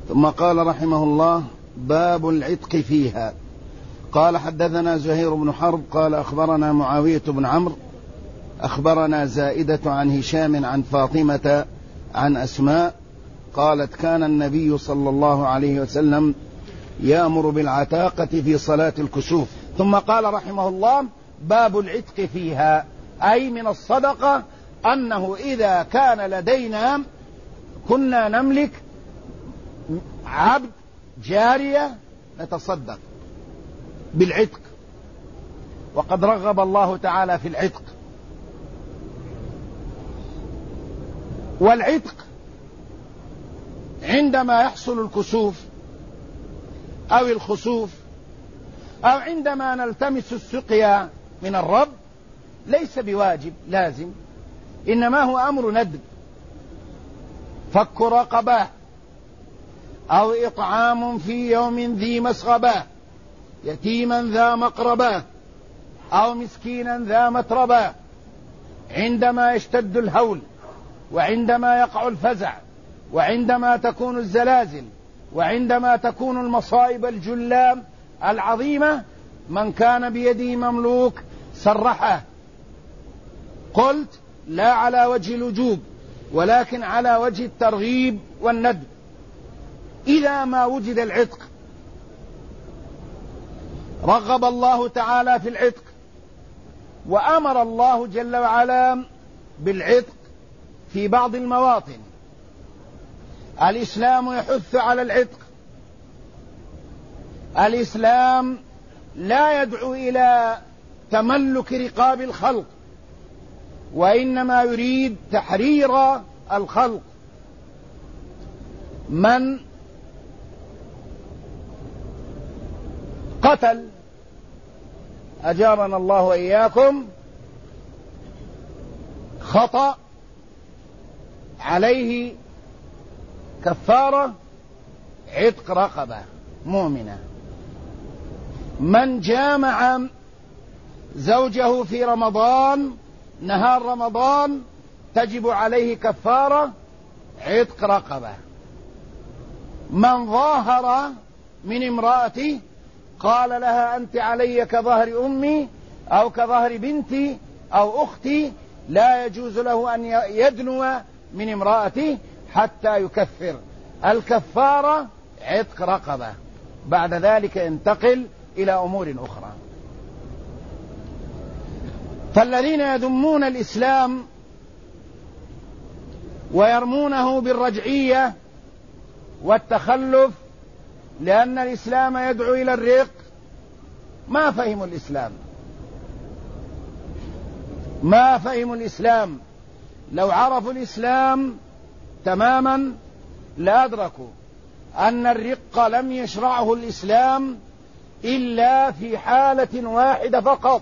ثم قال رحمه الله: باب العتق فيها. قال: حدثنا زهير بن حرب قال: أخبرنا معاوية بن عمرو أخبرنا زائدة عن هشام عن فاطمة عن أسماء قالت: كان النبي صلى الله عليه وسلم يأمر بالعتاقة في صلاة الكسوف. ثم قال رحمه الله: باب العتق فيها، أي من الصدقة، أنه إذا كان لدينا كنا نملك عبد جارية نتصدق بالعتق، وقد رغب الله تعالى في العتق. والعتق عندما يحصل الكسوف أو الخسوف أو عندما نلتمس السقيا من الرب ليس بواجب لازم، إنما هو أمر ندب، فك رقبة أو إطعام في يوم ذي مسغبة يتيما ذا مقربة أو مسكينا ذا متربة، عندما يشتد الهول وعندما يقع الفزع وعندما تكون الزلازل وعندما تكون المصائب الجلام العظيمة، من كان بيده مملوك سرحه. قلت: لا على وجه الوجوب، ولكن على وجه الترغيب والندب. إذا ما وجد العتق رغب الله تعالى في العتق، وأمر الله جل وعلا بالعتق في بعض المواطن. الإسلام يحث على العتق، الإسلام لا يدعو إلى تملك رقاب الخلق، وإنما يريد تحرير الخلق. من قتل أجارنا الله وإياكم خطأ عليه كفارة عتق رقبة مؤمنة. من جامع زوجه في رمضان نهار رمضان تجب عليه كفارة عتق رقبة. من ظاهر من امرأته قال لها: أنت علي كظهر أمي أو كظهر بنتي أو أختي، لا يجوز له أن يدنو من امرأته حتى يكفر. الكفارة عتق رقبة، بعد ذلك انتقل إلى أمور أخرى. فالذين يذمون الإسلام ويرمونه بالرجعية والتخلف لأن الإسلام يدعو إلى الرق ما فهموا الإسلام، ما فهموا الإسلام. لو عرفوا الإسلام تماما لأدركوا أن الرق لم يشرعه الإسلام إلا في حالة واحدة فقط،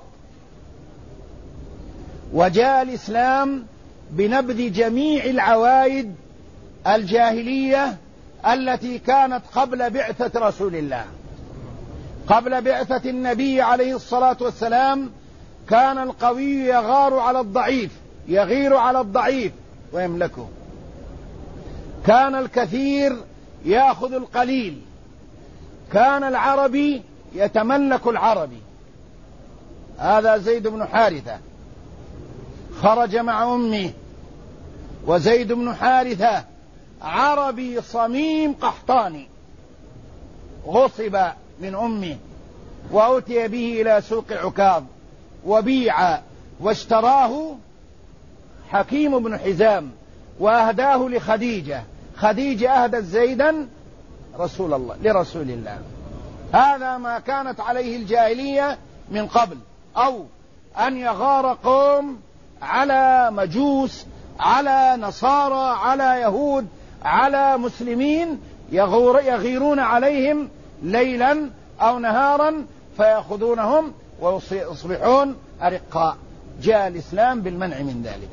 وجاء الإسلام بنبذ جميع العوايد الجاهلية التي كانت قبل بعثة رسول الله. قبل بعثة النبي عليه الصلاة والسلام كان القوي يغار على الضعيف، يغير على الضعيف ويملكه. كان الكثير يأخذ القليل. كان العربي يتملك العربي. هذا زيد بن حارثة خرج مع أمه، وزيد بن حارثة عربي صميم قحطاني، غصب من أمه وأتي به إلى سوق عكاظ وبيع، واشتراه حكيم بن حزام وأهداه لخديجة. خديجة أهدت زيدا لرسول الله. هذا ما كانت عليه الجاهلية من قبل، أو أن يغار قوم على مجوس، على نصارى، على يهود، على مسلمين، يغيرون عليهم ليلا أو نهارا فيأخذونهم ويصبحون أرقاء. جاء الإسلام بالمنع من ذلك.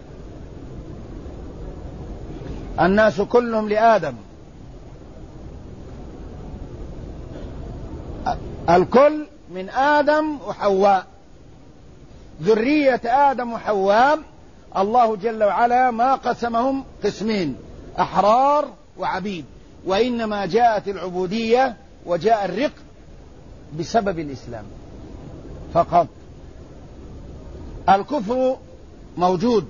الناس كلهم لآدم، الكل من آدم وحواء، ذرية آدم وحواء. الله جل وعلا ما قسمهم قسمين، أحرار وعبيد. وإنما جاءت العبودية وجاء الرق بسبب الإسلام فقط. الكفر موجود،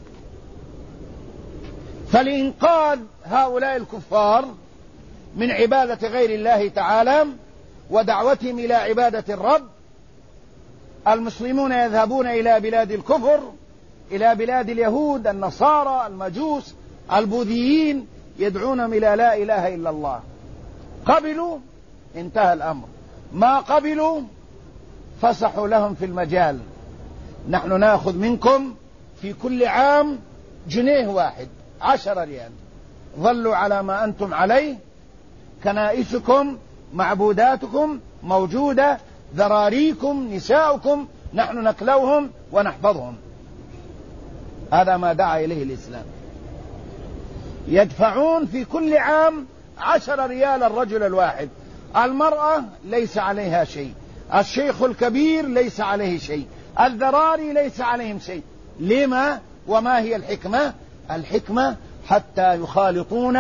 فلإنقاذ هؤلاء الكفار من عبادة غير الله تعالى ودعوتهم إلى عبادة الرب، المسلمون يذهبون إلى بلاد الكفر، إلى بلاد اليهود، النصارى، المجوس، البوذيين، يدعونهم إلى لا إله إلا الله. قبلوا انتهى الأمر، ما قبلوا فسحوا لهم في المجال. نحن نأخذ منكم في كل عام جنيه واحد 10 ريال، ظلوا على ما أنتم عليه، كنائسكم معبوداتكم موجودة، ذراريكم نساؤكم نحن نكلوهم ونحفظهم. هذا ما دعا إليه الإسلام. يدفعون في كل عام 10 ريال الرجل الواحد، المرأة ليس عليها شيء، الشيخ الكبير ليس عليه شيء، الذراري ليس عليهم شيء. لما وما هي الحكمة؟ الحكمة حتى يخالطون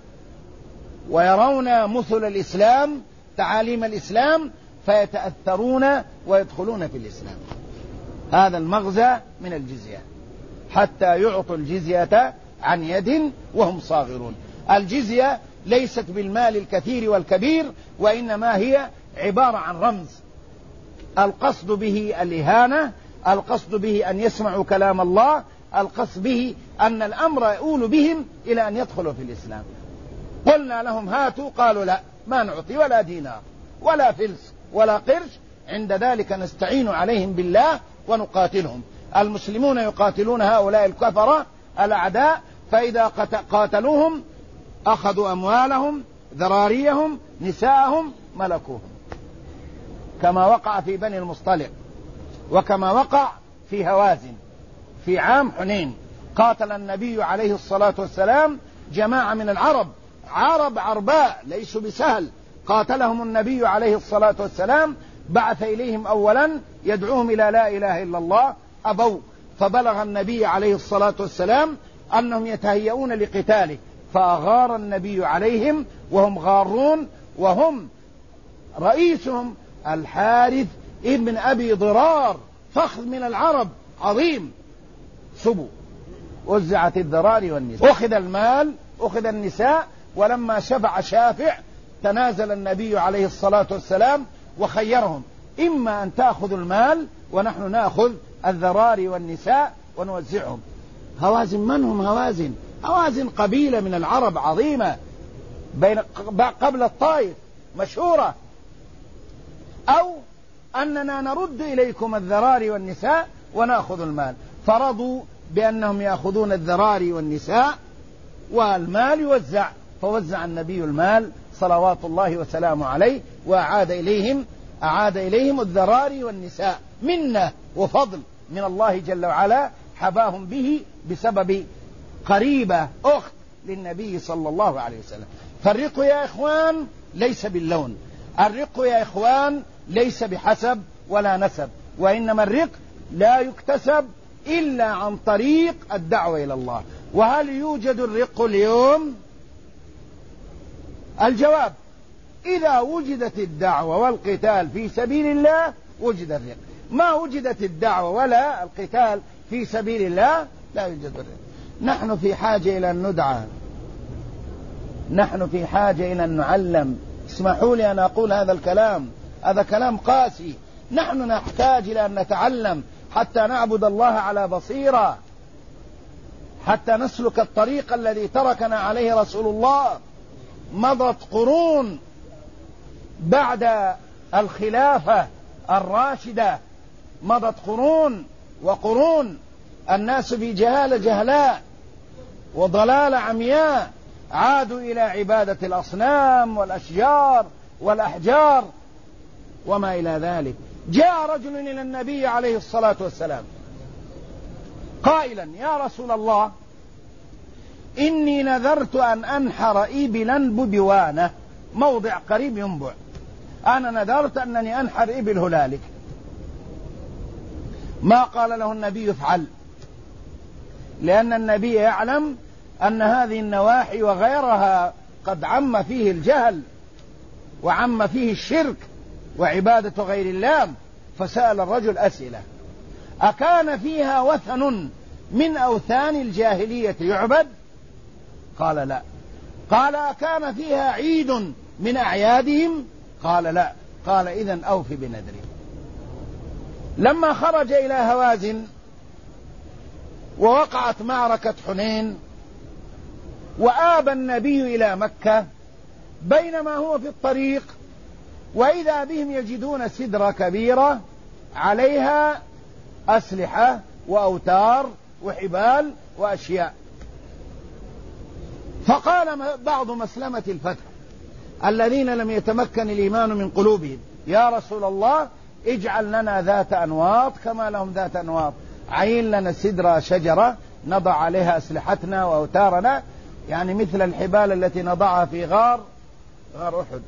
ويرون مثل الإسلام، تعاليم الإسلام، فيتأثرون ويدخلون في الإسلام. هذا المغزى من الجزية، حتى يعطوا الجزية عن يد وهم صاغرون. الجزية ليست بالمال الكثير والكبير، وإنما هي عبارة عن رمز، القصد به الإهانة، القصد به أن يسمعوا كلام الله، القصد به أن الأمر يؤول بهم إلى أن يدخلوا في الإسلام. قلنا لهم هاتوا، قالوا لا، ما نعطي ولا دينار ولا فلس ولا قرش. عند ذلك نستعين عليهم بالله ونقاتلهم. المسلمون يقاتلون هؤلاء الكفرة الأعداء، فإذا قاتلوهم أخذوا أموالهم، ذراريهم، نساءهم، ملكوهم، كما وقع في بني المصطلق، وكما وقع في هوازن في عام حنين. قاتل النبي عليه الصلاة والسلام جماعة من العرب، عرب عرباء ليسوا بسهل، قاتلهم النبي عليه الصلاة والسلام، بعث إليهم أولا يدعوهم إلى لا إله إلا الله، أبوا، فبلغ النبي عليه الصلاة والسلام أنهم يتهيئون لقتاله، فأغار النبي عليهم وهم غارون، وهم رئيسهم الحارث ابن أبي ضرار، فخذ من العرب عظيم. سبوا، وزعت الذراري والنساء، أخذ المال، أخذ النساء. ولما شفع شافع تنازل النبي عليه الصلاة والسلام وخيرهم: إما أن تأخذوا المال ونحن نأخذ الذراري والنساء ونوزعهم. هوازن من هم هوازن؟ هوازن قبيلة من العرب عظيمة قبل الطائف مشهورة. أو أننا نرد إليكم الذراري والنساء ونأخذ المال. فرضوا بأنهم يأخذون الذراري والنساء والمال يوزع، فوزع النبي المال صلوات الله وسلامه عليه، وأعاد إليهم الذراري والنساء، منة وفضل من الله جل وعلا حباهم به بسبب قريبة أخت للنبي صلى الله عليه وسلم. فالرق يا إخوان ليس باللون، الرق يا إخوان ليس بحسب ولا نسب، وإنما الرق لا يكتسب إلا عن طريق الدعوة إلى الله. وهل يوجد الرق اليوم؟ الجواب: إذا وجدت الدعوة والقتال في سبيل الله وجد الرق. ما وجدت الدعوة ولا القتال في سبيل الله لا يوجد الرق. نحن في حاجة إلى أن ندعى، نحن في حاجة إلى أن نعلم. اسمحوا لي أن أقول هذا الكلام، هذا كلام قاسي. نحن نحتاج إلى أن نتعلم حتى نعبد الله على بصيرة، حتى نسلك الطريق الذي تركنا عليه رسول الله. مضت قرون بعد الخلافة الراشدة، مضت قرون وقرون، الناس في جهالة جهلاء وضلال عمياء، عادوا إلى عبادة الأصنام والأشجار والأحجار وما إلى ذلك. جاء رجل إلى النبي عليه الصلاة والسلام قائلا: يا رسول الله، إني نذرت أن أنحر إبلا ببوانة، موضع قريب ينبع، أنا نذرت أنني أنحر إبل هنالك. ما قال له النبي افعل، لأن النبي يعلم أن هذه النواحي وغيرها قد عم فيه الجهل وعم فيه الشرك وعبادة غير الله. فسأل الرجل أسئلة: أكان فيها وثن من أوثان الجاهلية يعبد؟ قال لا. قال: أكان فيها عيد من أعيادهم؟ قال لا. قال: إذن أوف بنذره. لما خرج إلى هوازن ووقعت معركة حنين وآب النبي إلى مكة، بينما هو في الطريق وإذا بهم يجدون سدرة كبيرة عليها أسلحة وأوتار وحبال وأشياء. فقال بعض مسلمة الفتح الذين لم يتمكن الإيمان من قلوبهم: يا رسول الله، اجعل لنا ذات أنواط كما لهم ذات أنواط، عين لنا سدرة شجرة نضع عليها أسلحتنا وأوتارنا، يعني مثل الحبال التي نضعها في غار أحد.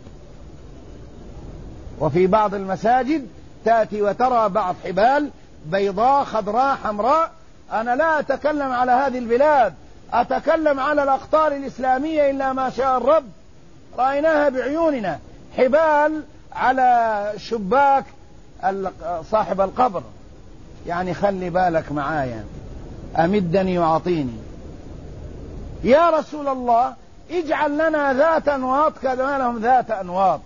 وفي بعض المساجد تأتي وترى بعض حبال بيضاء خضراء حمراء. أنا لا أتكلم على هذه البلاد، أتكلم على الأقطار الإسلامية إلا ما شاء الرب، رأيناها بعيوننا، حبال على شباك صاحب القبر. يعني خلي بالك معايا، أمدني وأعطيني. يا رسول الله، اجعل لنا ذات أنواط كما لهم ذات أنواط.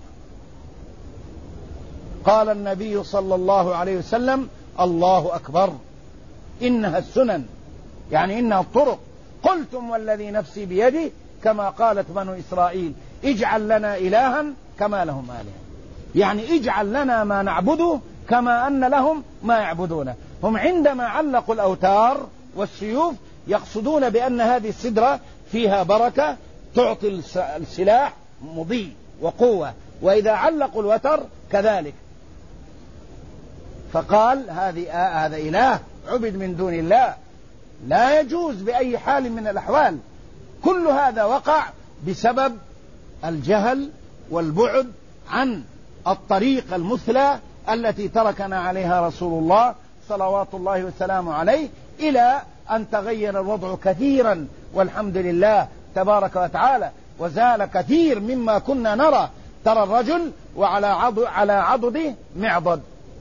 قال النبي صلى الله عليه وسلم: الله أكبر، إنها السنن، يعني إنها الطرق. قلتم والذي نفسي بيده، كما قالت بنو إسرائيل: اجعل لنا إلها كما لهم آلهة، يعني اجعل لنا ما نعبده كما أن لهم ما يعبدونه. هم عندما علقوا الأوتار والسيوف يقصدون بأن هذه السدرة فيها بركة تعطي السلاح مضي وقوة، وإذا علقوا الوتر كذلك. فقال: هذا إله عبد من دون الله، لا يجوز بأي حال من الأحوال. كل هذا وقع بسبب الجهل والبعد عن الطريق المثلى التي تركنا عليها رسول الله صلوات الله وسلامه عليه، إلى أن تغير الوضع كثيرا والحمد لله تبارك وتعالى، وزال كثير مما كنا نرى. ترى الرجل على عضده معضد،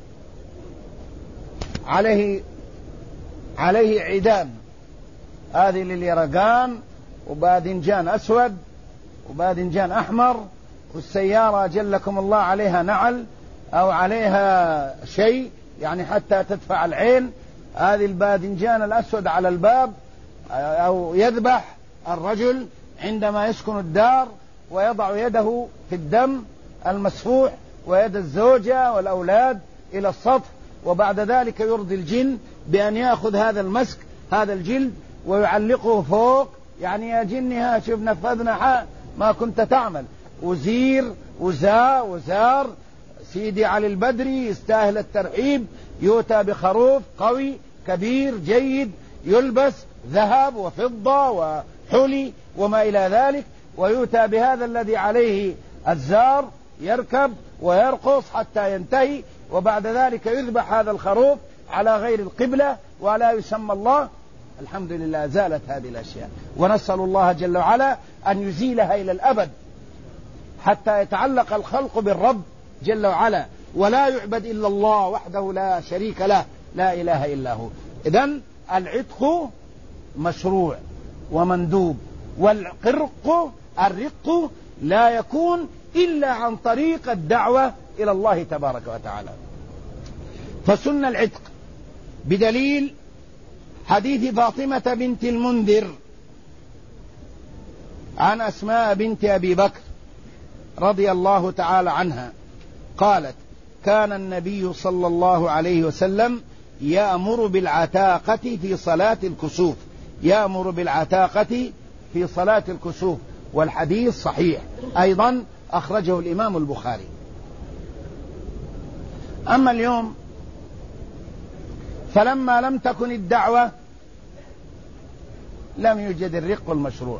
عليه عيدان، هذه لليرقان وباذنجان أسود وباذنجان أحمر، والسيارة جلكم الله عليها نعل أو عليها شيء يعني حتى تدفع العين، هذه الباذنجان الأسود على الباب. أو يذبح الرجل عندما يسكن الدار ويضع يده في الدم المسفوح ويد الزوجة والأولاد إلى السطح، وبعد ذلك يرضي الجن بأن يأخذ هذا المسك هذا الجلد ويعلقه فوق، يعني يا جنها شوف نفذنا ما كنت تعمل. وزير وزار سيدي علي البدري يستاهل الترحيب، يؤتى بخروف قوي كبير جيد يلبس ذهب وفضة وحلي وما إلى ذلك، ويؤتى بهذا الذي عليه الزار يركب ويرقص حتى ينتهي، وبعد ذلك يذبح هذا الخروف على غير القبلة ولا يسمى الله. الحمد لله زالت هذه الأشياء، ونسأل الله جل وعلا أن يزيلها إلى الأبد حتى يتعلق الخلق بالرب جل وعلا، ولا يعبد إلا الله وحده لا شريك له، لا إله إلا هو. إذن العتق مشروع ومندوب، الرق لا يكون إلا عن طريق الدعوة إلى الله تبارك وتعالى. فسن العتق بدليل حديث فاطمة بنت المنذر عن أسماء بنت أبي بكر رضي الله تعالى عنها قالت: كان النبي صلى الله عليه وسلم يأمر بالعتاقة في صلاة الكسوف، يأمر بالعتاقة في صلاة الكسوف، والحديث صحيح أيضا أخرجه الإمام البخاري. أما اليوم فلما لم تكن الدعوة لم يوجد الرق المشروع.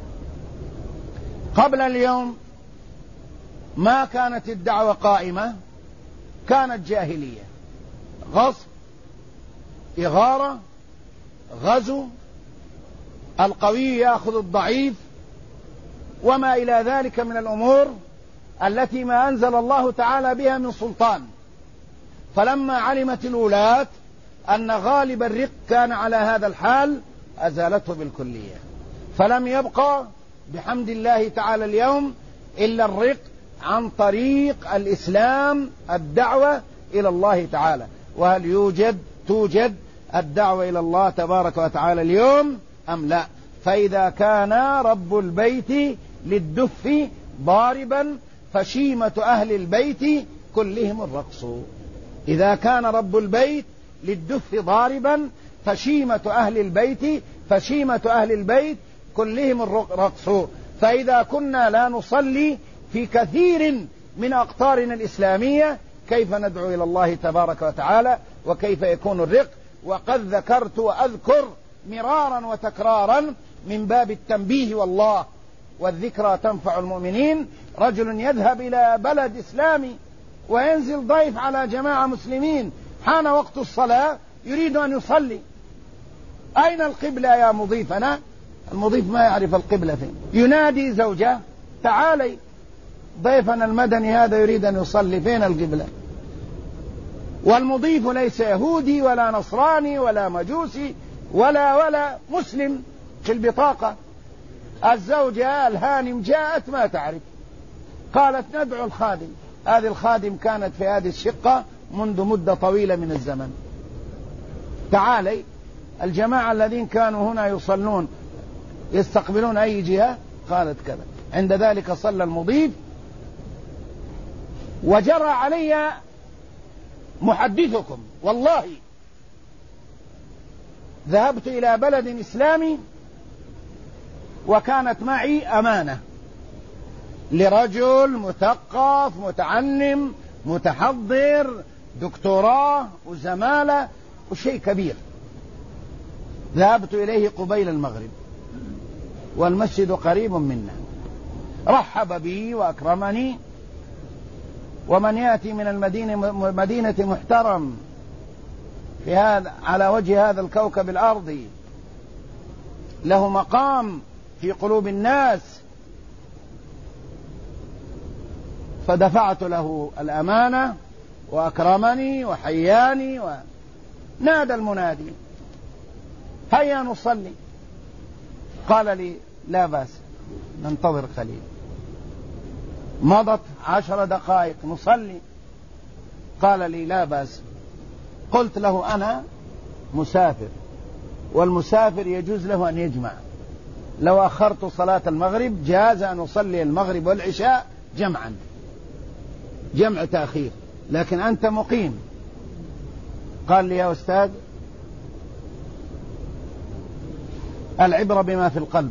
قبل اليوم ما كانت الدعوة قائمة، كانت جاهلية، غصب، إغارة، غزو، القوي يأخذ الضعيف، وما إلى ذلك من الأمور التي ما أنزل الله تعالى بها من سلطان. فلما علمت الولاة أن غالب الرق كان على هذا الحال أزالته بالكلية، فلم يبقى بحمد الله تعالى اليوم إلا الرق عن طريق الإسلام، الدعوة إلى الله تعالى. وهل توجد الدعوة إلى الله تبارك وتعالى اليوم أم لا؟ فإذا كان رب البيت للدف ضاربا فشيمة أهل البيت كلهم الرقص. إذا كان رب البيت للدف ضاربا فشيمة أهل البيت كلهم الرقص. فإذا كنا لا نصلي في كثير من أقطارنا الإسلامية كيف ندعو إلى الله تبارك وتعالى وكيف يكون الرق؟ وقد ذكرت وأذكر مرارا وتكرارا من باب التنبيه والله والذكرى تنفع المؤمنين. رجل يذهب إلى بلد إسلامي وينزل ضيف على جماعة مسلمين، حان وقت الصلاة يريد أن يصلي، أين القبلة يا مضيفنا؟ المضيف ما يعرف القبلة فين. ينادي زوجة تعالي ضيفنا المدني هذا يريد أن يصلي، فين القبلة؟ والمضيف ليس يهودي ولا نصراني ولا مجوسي ولا مسلم في البطاقة. الزوجة الهانم جاءت ما تعرف، قالت ندعو الخادم. هذه الخادم كانت في هذه الشقة منذ مدة طويلة من الزمن. تعالي الجماعة الذين كانوا هنا يصلون يستقبلون أي جهة؟ قالت كذا. عند ذلك صلى المضيف وجرى علي محدثكم والله ذهبت إلى بلد إسلامي وكانت معي أمانة لرجل مثقف متعلم متحضر دكتوراه وزمالة وشيء كبير. ذهبت إليه قبيل المغرب والمسجد قريب منا، رحب بي وأكرمني. ومن يأتي من مدينة محترم في هذا على وجه هذا الكوكب الأرضي له مقام في قلوب الناس، فدفعت له الأمانة وأكرمني وحياني. ونادى المنادي هيا نصلي. قال لي لا بأس ننتظر قليل. مضت 10 دقائق نصلي. قال لي لا بأس. قلت له أنا مسافر والمسافر يجوز له أن يجمع، لو أخرت صلاة المغرب جاز أن أصلي المغرب والعشاء جمعا، جمع تأخير، لكن أنت مقيم. قال لي يا أستاذ العبرة بما في القلب،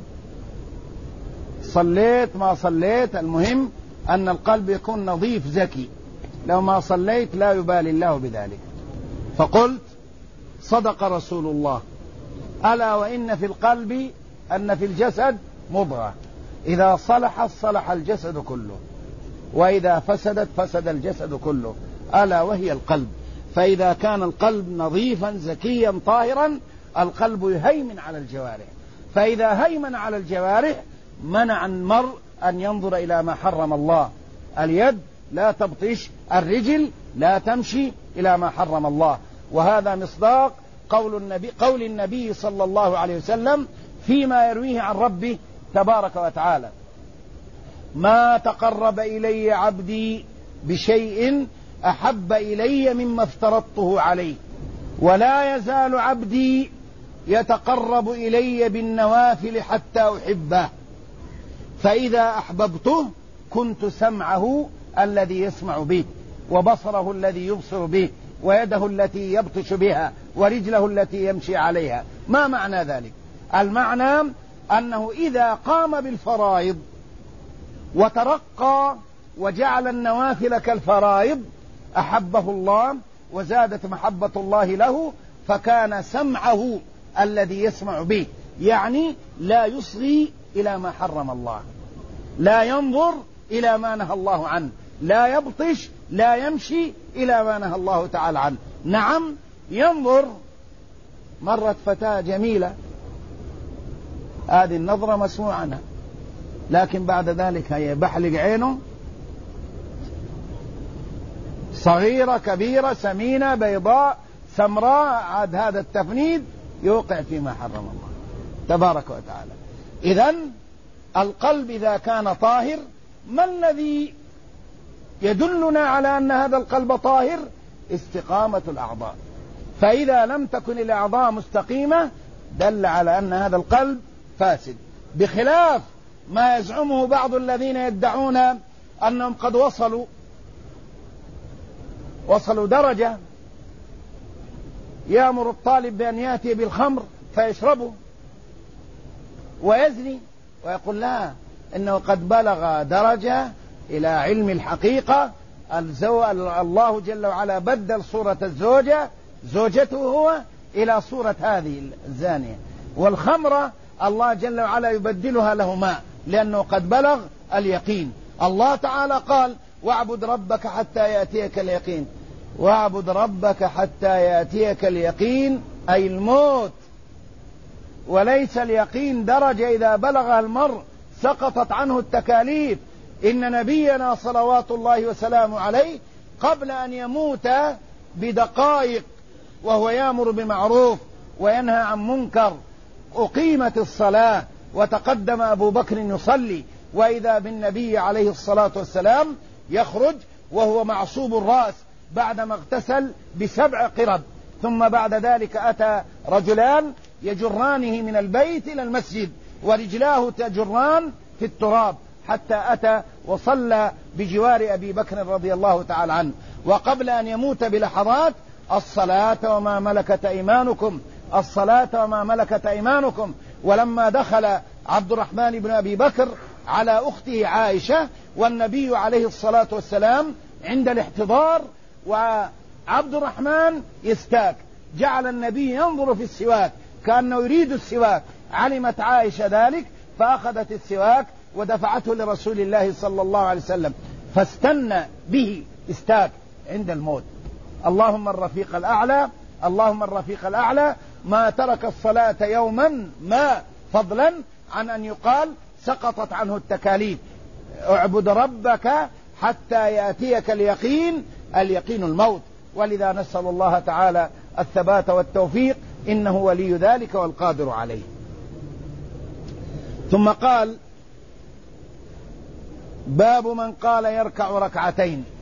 صليت ما صليت المهم أن القلب يكون نظيف زكي، لو ما صليت لا يبالي الله بذلك. فقلت صدق رسول الله ألا وإن في القلب أن في الجسد مضغة إذا صلحت صلح الجسد كله وإذا فسدت فسد الجسد كله ألا وهي القلب. فإذا كان القلب نظيفا زكيا طاهرا القلب يهيمن على الجوارح، فإذا هيمن على الجوارح منع المرء أن ينظر إلى ما حرم الله. اليد لا تبطش، الرجل لا تمشي إلى ما حرم الله. وهذا مصداق قول النبي صلى الله عليه وسلم فيما يرويه عن ربه تبارك وتعالى: ما تقرب إلي عبدي بشيء أحب إلي مما افترضته عليه، ولا يزال عبدي يتقرب إلي بالنوافل حتى أحبه، فإذا أحببته كنت سمعه الذي يسمع به، وبصره الذي يبصر به، ويده التي يبطش بها، ورجله التي يمشي عليها. ما معنى ذلك؟ المعنى أنه إذا قام بالفرائض وترقى وجعل النوافل كالفرائض أحبه الله وزادت محبة الله له، فكان سمعه الذي يسمع به، يعني لا يصغي إلى ما حرم الله، لا ينظر إلى ما نهى الله عنه، لا يبطش، لا يمشي إلى ما نهى الله تعالى عنه. نعم ينظر، مرت فتاة جميلة هذه النظرة مسموع عنها، لكن بعد ذلك هي بحلق عينه، صغيرة كبيرة سمينة بيضاء سمراء، عاد هذا التفنيد يوقع فيما حرم الله تبارك وتعالى. إذن القلب إذا كان طاهر، ما الذي يدلنا على أن هذا القلب طاهر؟ استقامة الأعضاء. فإذا لم تكن الأعضاء مستقيمة دل على أن هذا القلب فاسد، بخلاف ما يزعمه بعض الذين يدعون أنهم قد وصلوا درجة يأمر الطالب بأن يأتي بالخمر فيشربه ويزني، ويقول لا، إنه قد بلغ درجة إلى علم الحقيقة. الله جل وعلا بدل صورة زوجته هو إلى صورة هذه الزانية، والخمرة الله جل وعلا يبدلها له ماء، لأنه قد بلغ اليقين. الله تعالى قال واعبد ربك حتى يأتيك اليقين، واعبد ربك حتى يأتيك اليقين أي الموت، وليس اليقين درجة إذا بلغها المرء سقطت عنه التكاليف. إن نبينا صلوات الله وسلامه عليه قبل أن يموت بدقائق وهو يأمر بمعروف وينهى عن منكر أقيمت الصلاة وتقدم أبو بكر يصلي، وإذا بالنبي عليه الصلاة والسلام يخرج وهو معصوب الرأس بعدما اغتسل ب7 قرب، ثم بعد ذلك أتى رجلان يجرانه من البيت إلى المسجد ورجلاه تجران في التراب، حتى أتى وصلى بجوار أبي بكر رضي الله تعالى عنه. وقبل أن يموت بلحظات الصلاة وما ملكت أيمانكم، الصلاة وما ملكت أيمانكم. ولما دخل عبد الرحمن بن أبي بكر على أخته عائشة والنبي عليه الصلاة والسلام عند الاحتضار وعبد الرحمن يستاك، جعل النبي ينظر في السواك كأنه يريد السواك، علمت عائشة ذلك فأخذت السواك ودفعته لرسول الله صلى الله عليه وسلم، فاستنى به استاك عند الموت. اللهم الرفيق الأعلى، اللهم الرفيق الأعلى. ما ترك الصلاة يوما ما فضلا عن أن يقال سقطت عنه التكاليف. اعبد ربك حتى يأتيك اليقين، اليقين الموت. ولذا نسأل الله تعالى الثبات والتوفيق، إنه ولي ذلك والقادر عليه. ثم قال باب من قال يركع ركعتين.